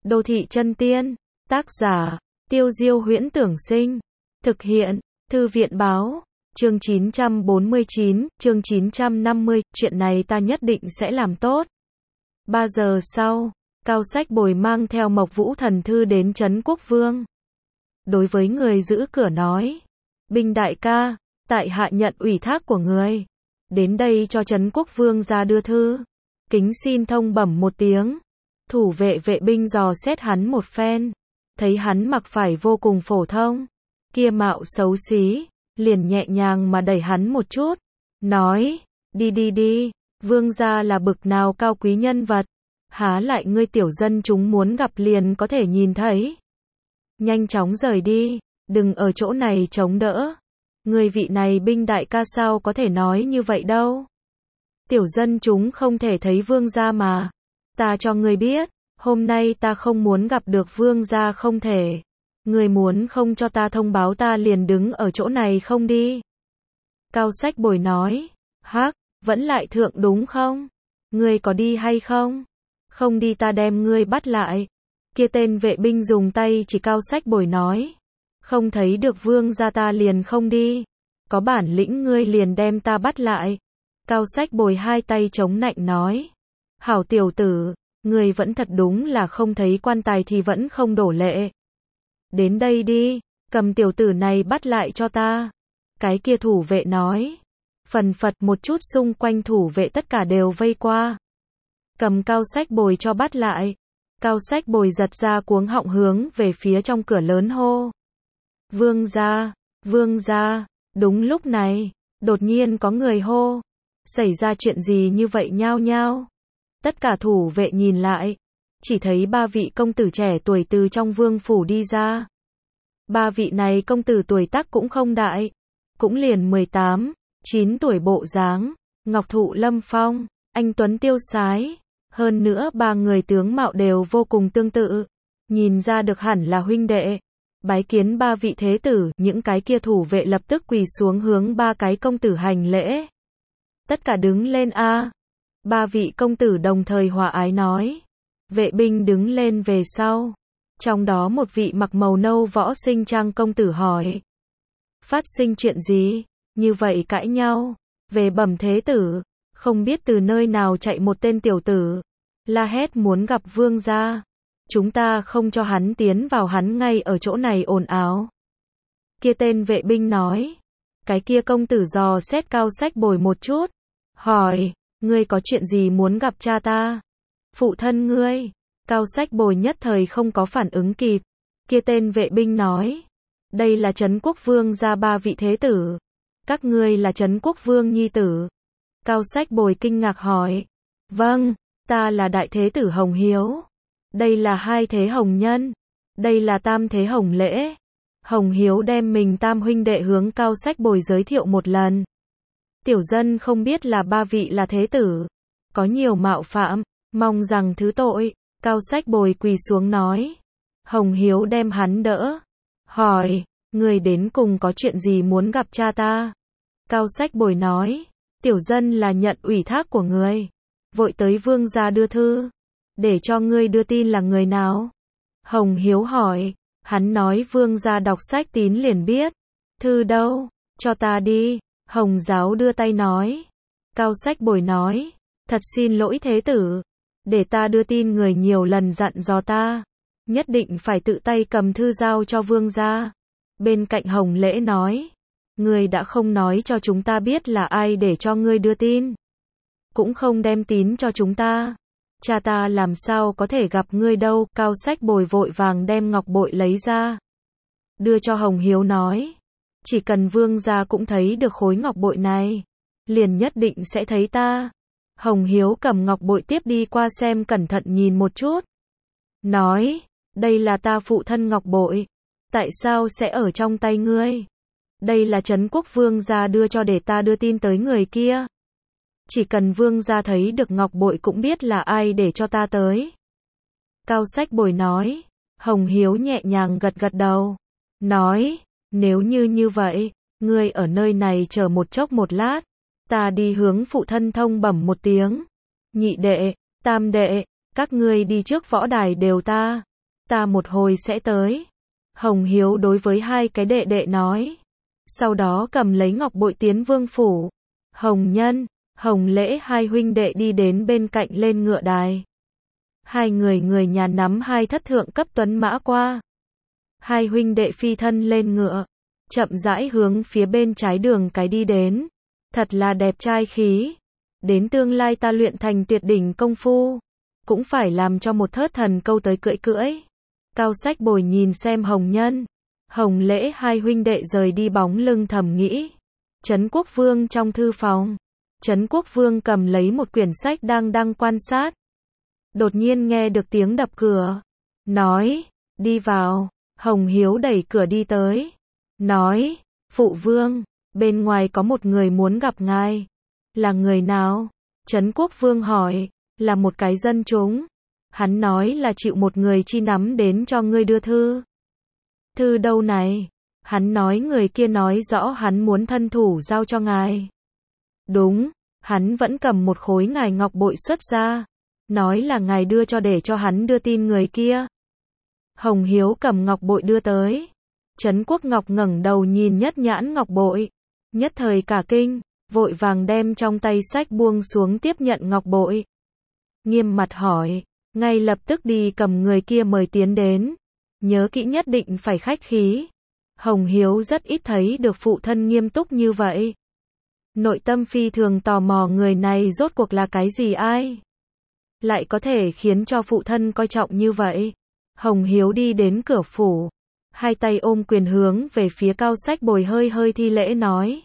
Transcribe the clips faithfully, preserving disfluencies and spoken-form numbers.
Đô thị chân tiên, tác giả, Tiêu Diêu Huyễn Tưởng Sinh, thực hiện, Thư viện báo, chương chín trăm bốn mươi chín, chương chín trăm năm mươi, chuyện này ta nhất định sẽ làm tốt. Ba giờ sau, Cao Sách Bồi mang theo Mộc Vũ Thần Thư đến Trấn Quốc Vương. Đối với người giữ cửa nói, Binh đại ca, tại hạ nhận ủy thác của người, đến đây cho Trấn Quốc Vương ra đưa thư, kính xin thông bẩm một tiếng. Thủ vệ vệ binh dò xét hắn một phen, thấy hắn mặc phải vô cùng phổ thông, kia mạo xấu xí, liền nhẹ nhàng mà đẩy hắn một chút, nói, đi đi đi, vương gia là bực nào cao quý nhân vật, há lại ngươi tiểu dân chúng muốn gặp liền có thể nhìn thấy. Nhanh chóng rời đi, đừng ở chỗ này chống đỡ. Người vị này Binh đại ca sao có thể nói như vậy đâu. Tiểu dân chúng không thể thấy vương gia mà. Ta cho ngươi biết, hôm nay ta không muốn gặp được vương gia không thể. Ngươi muốn không cho ta thông báo ta liền đứng ở chỗ này không đi. Cao Sách Bồi nói, hắc, vẫn lại thượng đúng không? Ngươi có đi hay không? Không đi ta đem ngươi bắt lại. Kia tên vệ binh dùng tay chỉ Cao Sách Bồi nói, không thấy được vương gia ta liền không đi. Có bản lĩnh ngươi liền đem ta bắt lại. Cao Sách Bồi hai tay chống nạnh nói, hảo tiểu tử, người vẫn thật đúng là không thấy quan tài thì vẫn không đổ lệ. Đến đây đi, cầm tiểu tử này bắt lại cho ta. Cái kia thủ vệ nói, phần phật một chút xung quanh thủ vệ tất cả đều vây qua. Cầm Cao Sách Bồi cho bắt lại. Cao Sách Bồi giật ra cuống họng hướng về phía trong cửa lớn hô. Vương gia, vương gia, đúng lúc này, đột nhiên có người hô. Xảy ra chuyện gì như vậy nhao nhao? Tất cả thủ vệ nhìn lại, chỉ thấy ba vị công tử trẻ tuổi từ trong vương phủ đi ra. Ba vị này công tử tuổi tác cũng không đại, cũng liền mười tám, chín tuổi bộ dáng, ngọc thụ lâm phong, anh tuấn tiêu sái. Hơn nữa ba người tướng mạo đều vô cùng tương tự, nhìn ra được hẳn là huynh đệ. Bái kiến ba vị thế tử, những cái kia thủ vệ lập tức quỳ xuống hướng ba cái công tử hành lễ. Tất cả đứng lên a. Ba vị công tử đồng thời hòa ái nói. Vệ binh đứng lên về sau. Trong đó một vị mặc màu nâu võ sinh trang công tử hỏi. Phát sinh chuyện gì? Như vậy cãi nhau. Về bẩm thế tử, không biết từ nơi nào chạy một tên tiểu tử. La hét muốn gặp vương gia. Chúng ta không cho hắn tiến vào, hắn ngay ở chỗ này ồn ào. Kia tên vệ binh nói. Cái kia công tử dò xét Cao Sách Bồi một chút. Hỏi, ngươi có chuyện gì muốn gặp cha ta? Phụ thân ngươi. Cao Sách Bồi nhất thời không có phản ứng kịp. Kia tên vệ binh nói. Đây là Trấn Quốc Vương gia ba vị thế tử. Các ngươi là Trấn Quốc Vương nhi tử. Cao Sách Bồi kinh ngạc hỏi. Vâng, ta là đại thế tử Hồng Hiếu. Đây là hai thế Hồng Nhân. Đây là tam thế Hồng Lễ. Hồng Hiếu đem mình tam huynh đệ hướng Cao Sách Bồi giới thiệu một lần. Tiểu dân không biết là ba vị là thế tử. Có nhiều mạo phạm, mong rằng thứ tội. Cao Sách Bồi quỳ xuống nói. Hồng Hiếu đem hắn đỡ. Hỏi, người đến cùng có chuyện gì muốn gặp cha ta? Cao Sách Bồi nói. Tiểu dân là nhận ủy thác của người. Vội tới vương gia đưa thư. Để cho ngươi đưa tin là người nào? Hồng Hiếu hỏi. Hắn nói vương gia đọc sách tín liền biết. Thư đâu? Cho ta đi. Hồng giáo đưa tay nói. Cao Sách Bồi nói. Thật xin lỗi thế tử. Để ta đưa tin người nhiều lần dặn dò ta. Nhất định phải tự tay cầm thư giao cho vương gia. Bên cạnh Hồng Lễ nói. Ngươi đã không nói cho chúng ta biết là ai để cho ngươi đưa tin. Cũng không đem tín cho chúng ta. Cha ta làm sao có thể gặp ngươi đâu. Cao Sách Bồi vội vàng đem ngọc bội lấy ra. Đưa cho Hồng Hiếu nói. Chỉ cần vương gia cũng thấy được khối ngọc bội này. Liền nhất định sẽ thấy ta. Hồng Hiếu cầm ngọc bội tiếp đi qua xem cẩn thận nhìn một chút. Nói. Đây là ta phụ thân ngọc bội. Tại sao sẽ ở trong tay ngươi? Đây là Trấn Quốc Vương gia đưa cho để ta đưa tin tới người kia. Chỉ cần vương gia thấy được ngọc bội cũng biết là ai để cho ta tới. Cao Sách Bồi nói. Hồng Hiếu nhẹ nhàng gật gật đầu. Nói. Nếu như như vậy, ngươi ở nơi này chờ một chốc một lát. Ta đi hướng phụ thân thông bẩm một tiếng. Nhị đệ, tam đệ, các ngươi đi trước võ đài đều ta. Ta một hồi sẽ tới. Hồng Hiếu đối với hai cái đệ đệ nói. Sau đó cầm lấy ngọc bội tiến vương phủ. Hồng Nhân, Hồng Lễ hai huynh đệ đi đến bên cạnh lên ngựa đài. Hai người người nhà nắm hai thất thượng cấp tuấn mã qua. Hai huynh đệ phi thân lên ngựa, chậm rãi hướng phía bên trái đường cái đi đến. Thật là đẹp trai khí. Đến tương lai ta luyện thành tuyệt đỉnh công phu, cũng phải làm cho một thớt thần câu tới cưỡi cưỡi. Cao Sách Bồi nhìn xem Hồng Nhân, Hồng Lễ hai huynh đệ rời đi bóng lưng thầm nghĩ. Trấn Quốc Vương trong thư phòng. Trấn Quốc Vương cầm lấy một quyển sách đang đang quan sát. Đột nhiên nghe được tiếng đập cửa. Nói, đi vào. Hồng Hiếu đẩy cửa đi tới. Nói, phụ vương, bên ngoài có một người muốn gặp ngài. Là người nào? Trấn Quốc Vương hỏi. Là một cái dân chúng. Hắn nói là chịu một người chi nắm đến cho ngươi đưa thư. Thư đâu này? Hắn nói người kia nói rõ hắn muốn thân thủ giao cho ngài. Đúng, hắn vẫn cầm một khối ngài ngọc bội xuất ra. Nói là ngài đưa cho để cho hắn đưa tin người kia. Hồng Hiếu cầm ngọc bội đưa tới. Trấn Quốc Ngọc ngẩng đầu nhìn nhất nhãn ngọc bội. Nhất thời cả kinh, vội vàng đem trong tay sách buông xuống tiếp nhận ngọc bội. Nghiêm mặt hỏi, ngay lập tức đi cầm người kia mời tiến đến. Nhớ kỹ nhất định phải khách khí. Hồng Hiếu rất ít thấy được phụ thân nghiêm túc như vậy. Nội tâm phi thường tò mò người này rốt cuộc là cái gì ai? Lại có thể khiến cho phụ thân coi trọng như vậy. Hồng Hiếu đi đến cửa phủ. Hai tay ôm quyền hướng về phía Cao Sách Bồi hơi hơi thi lễ nói.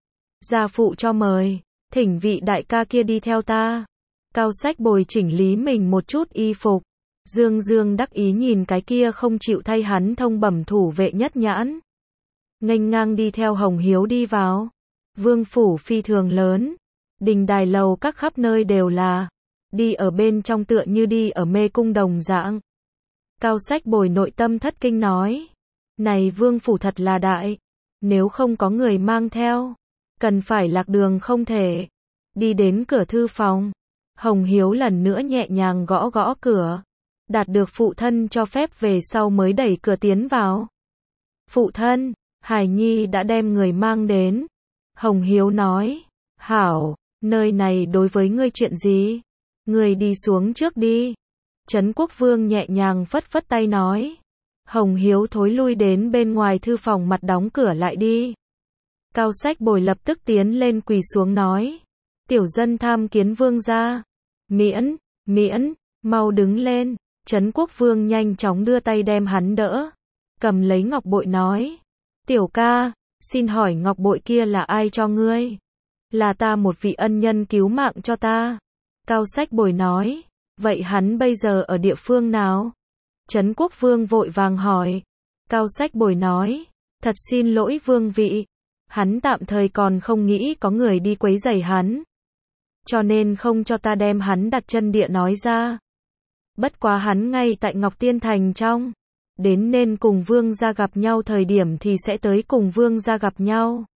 Gia phụ cho mời, thỉnh vị đại ca kia đi theo ta. Cao Sách Bồi chỉnh lý mình một chút y phục. Dương dương đắc ý nhìn cái kia không chịu thay hắn thông bẩm thủ vệ nhất nhãn. Nghênh ngang đi theo Hồng Hiếu đi vào. Vương phủ phi thường lớn. Đình đài lầu các khắp nơi đều là. Đi ở bên trong tựa như đi ở mê cung đồng dạng. Cao Sách Bồi nội tâm thất kinh nói. Này vương phủ thật là đại. Nếu không có người mang theo, cần phải lạc đường không thể. Đi đến cửa thư phòng. Hồng Hiếu lần nữa nhẹ nhàng gõ gõ cửa. Đạt được phụ thân cho phép về sau mới đẩy cửa tiến vào. Phụ thân, Hải Nhi đã đem người mang đến. Hồng Hiếu nói. Hảo, nơi này đối với ngươi chuyện gì? Ngươi đi xuống trước đi. Trấn Quốc Vương nhẹ nhàng phất phất tay nói. Hồng Hiếu thối lui đến bên ngoài thư phòng mặt đóng cửa lại đi. Cao Sách Bồi lập tức tiến lên quỳ xuống nói. Tiểu dân tham kiến vương gia. Miễn, miễn, mau đứng lên. Trấn Quốc Vương nhanh chóng đưa tay đem hắn đỡ. Cầm lấy ngọc bội nói. Tiểu ca, xin hỏi ngọc bội kia là ai cho ngươi? Là ta một vị ân nhân cứu mạng cho ta. Cao Sách Bồi nói. Vậy hắn bây giờ ở địa phương nào? Trấn Quốc Vương vội vàng hỏi. Cao Sách Bồi nói. Thật xin lỗi vương vị. Hắn tạm thời còn không nghĩ có người đi quấy rầy hắn. Cho nên không cho ta đem hắn đặt chân địa nói ra. Bất quá hắn ngay tại Ngọc Tiên Thành trong. Đến nên cùng vương gia gặp nhau thời điểm thì sẽ tới cùng vương gia gặp nhau.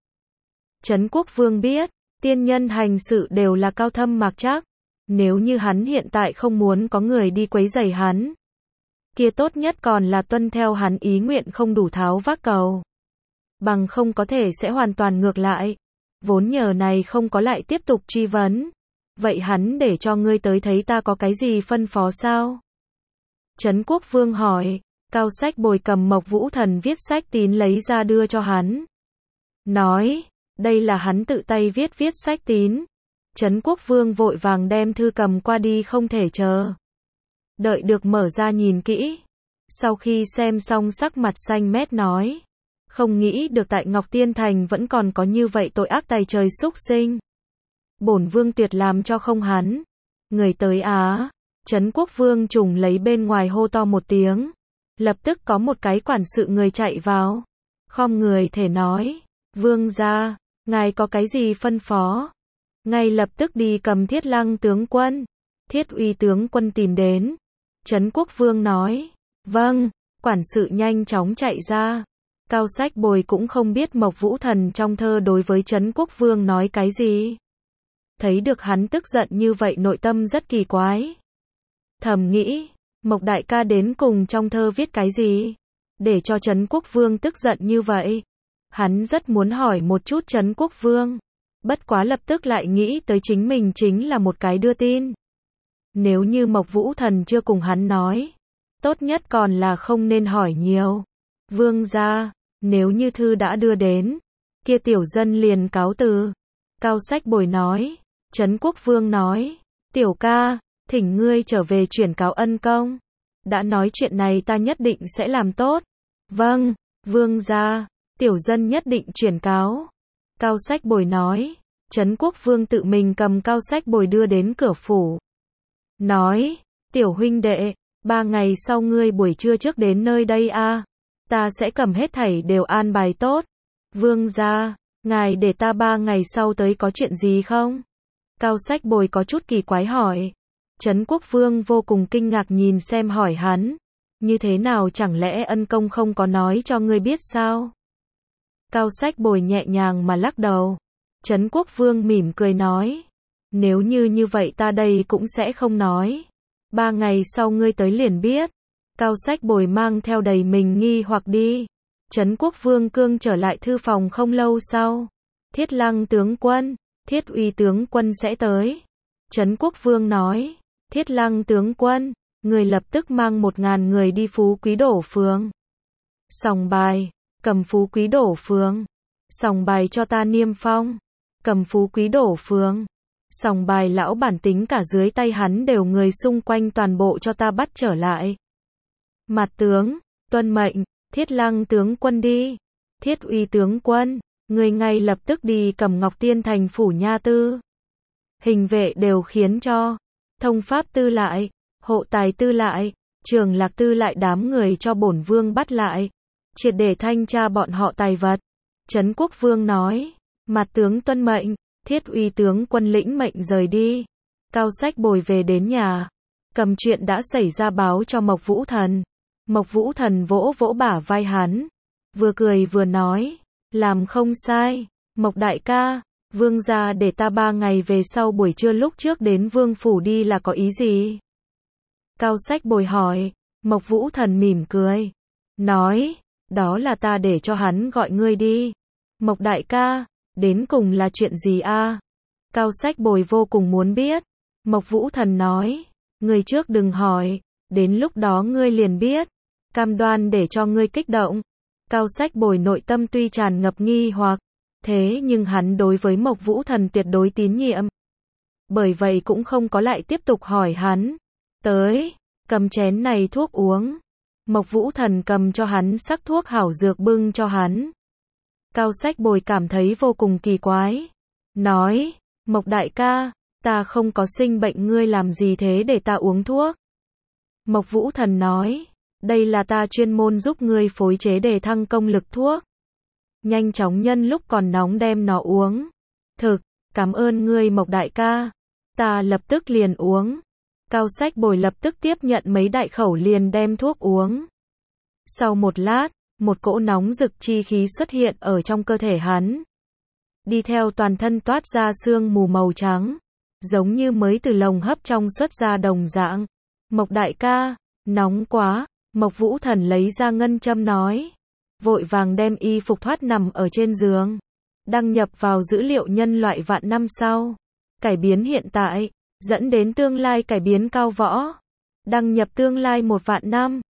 Trấn Quốc Vương biết, tiên nhân hành sự đều là cao thâm mạc trắc. Nếu như hắn hiện tại không muốn có người đi quấy rầy hắn, kia tốt nhất còn là tuân theo hắn ý nguyện không đủ tháo vác cầu. Bằng không có thể sẽ hoàn toàn ngược lại. Vốn nhờ này không có lại tiếp tục truy vấn. Vậy hắn để cho ngươi tới thấy ta có cái gì phân phó sao? Trấn Quốc Vương hỏi. Cao Sách Bồi cầm Mộc Vũ Thần viết sách tín lấy ra đưa cho hắn. Nói, đây là hắn tự tay viết viết sách tín. Trấn Quốc Vương vội vàng đem thư cầm qua đi không thể chờ. Đợi được mở ra nhìn kỹ. Sau khi xem xong sắc mặt xanh mét nói. Không nghĩ được tại Ngọc Tiên Thành vẫn còn có như vậy tội ác tày trời xúc sinh. Bổn vương tuyệt làm cho không hắn. Người tới á. Trấn Quốc Vương trùng lấy bên ngoài hô to một tiếng. Lập tức có một cái quản sự người chạy vào. Khom người thể nói. Vương gia, ngài có cái gì phân phó? Ngay lập tức đi cầm Thiết Lăng tướng quân. Thiết Uy tướng quân tìm đến. Trấn Quốc Vương nói. Vâng, quản sự nhanh chóng chạy ra. Cao Sách Bồi cũng không biết Mộc Vũ Thần trong thơ đối với Trấn Quốc Vương nói cái gì. Thấy được hắn tức giận như vậy nội tâm rất kỳ quái. Thầm nghĩ, Mộc đại ca đến cùng trong thơ viết cái gì? Để cho Trấn Quốc Vương tức giận như vậy. Hắn rất muốn hỏi một chút Trấn Quốc Vương. Bất quá lập tức lại nghĩ tới chính mình chính là một cái đưa tin. Nếu như Mộc Vũ Thần chưa cùng hắn nói, tốt nhất còn là không nên hỏi nhiều. Vương gia, nếu như thư đã đưa đến, kia tiểu dân liền cáo từ. Cao Sách Bồi nói. Trấn Quốc Vương nói, tiểu ca, thỉnh ngươi trở về chuyển cáo ân công. Đã nói chuyện này ta nhất định sẽ làm tốt. Vâng, vương gia, tiểu dân nhất định chuyển cáo. Cao Sách Bồi nói. Trấn Quốc Vương tự mình cầm Cao Sách Bồi đưa đến cửa phủ. Nói, tiểu huynh đệ, ba ngày sau ngươi buổi trưa trước đến nơi đây a, ta sẽ cầm hết thảy đều an bài tốt. Vương gia, ngài để ta ba ngày sau tới có chuyện gì không? Cao Sách Bồi có chút kỳ quái hỏi. Trấn Quốc Vương vô cùng kinh ngạc nhìn xem hỏi hắn. Như thế nào chẳng lẽ ân công không có nói cho ngươi biết sao? Cao Sách Bồi nhẹ nhàng mà lắc đầu. Trấn Quốc Vương mỉm cười nói. Nếu như như vậy ta đây cũng sẽ không nói. Ba ngày sau ngươi tới liền biết. Cao Sách Bồi mang theo đầy mình nghi hoặc đi. Trấn Quốc Vương cương trở lại thư phòng không lâu sau. Thiết Lăng tướng quân, Thiết Uy tướng quân sẽ tới. Trấn Quốc Vương nói. Thiết Lăng tướng quân, người lập tức mang một ngàn người đi Phú Quý Đổ Phường. Sòng bài, cầm Phú Quý Đổ Phường. Sòng bài cho ta niêm phong. Cầm Phú Quý Đổ Phường. Sòng bài lão bản tính cả dưới tay hắn đều người xung quanh toàn bộ cho ta bắt trở lại. Mặt tướng, tuân mệnh, Thiết Lăng tướng quân đi. Thiết Uy tướng quân, người ngay lập tức đi cầm Ngọc Tiên thành phủ nha tư. Hình vệ đều khiến cho. Thông pháp tư lại, hộ tài tư lại, trường lạc tư lại đám người cho bổn vương bắt lại. Triệt để thanh tra bọn họ tài vật. Trấn Quốc Vương nói. Mặt tướng tuân mệnh, Thiết Uy tướng quân lĩnh mệnh rời đi. Cao Sách Bồi về đến nhà. Cầm chuyện đã xảy ra báo cho Mộc Vũ Thần. Mộc Vũ Thần vỗ vỗ bả vai hắn. Vừa cười vừa nói. Làm không sai. Mộc đại ca. Vương gia để ta ba ngày về sau buổi trưa lúc trước đến vương phủ đi là có ý gì? Cao Sách Bồi hỏi. Mộc Vũ Thần mỉm cười. Nói. Đó là ta để cho hắn gọi ngươi đi. Mộc đại ca. Đến cùng là chuyện gì a? Cao Sách Bồi vô cùng muốn biết. Mộc Vũ Thần nói. Ngươi trước đừng hỏi. Đến lúc đó ngươi liền biết. Cam đoan để cho ngươi kích động. Cao Sách Bồi nội tâm tuy tràn ngập nghi hoặc. Thế nhưng hắn đối với Mộc Vũ Thần tuyệt đối tín nhiệm. Bởi vậy cũng không có lại tiếp tục hỏi hắn. Tới, cầm chén này thuốc uống. Mộc Vũ Thần cầm cho hắn sắc thuốc hảo dược bưng cho hắn. Cao Sách Bồi cảm thấy vô cùng kỳ quái. Nói, Mộc đại ca, ta không có sinh bệnh ngươi làm gì thế để ta uống thuốc. Mộc Vũ Thần nói, đây là ta chuyên môn giúp ngươi phối chế để thăng công lực thuốc. Nhanh chóng nhân lúc còn nóng đem nó uống. Thực, cảm ơn ngươi Mộc đại ca. Ta lập tức liền uống. Cao Sách Bồi lập tức tiếp nhận mấy đại khẩu liền đem thuốc uống. Sau một lát, một cỗ nóng rực chi khí xuất hiện ở trong cơ thể hắn. Đi theo toàn thân toát ra sương mù màu trắng. Giống như mới từ lồng hấp trong xuất ra đồng dạng. Mộc đại ca, nóng quá. Mộc Vũ Thần lấy ra ngân châm nói. Vội vàng đem y phục thoát nằm ở trên giường. Đăng nhập vào dữ liệu nhân loại vạn năm sau. Cải biến hiện tại, dẫn đến tương lai cải biến cao võ. Đăng nhập tương lai một vạn năm.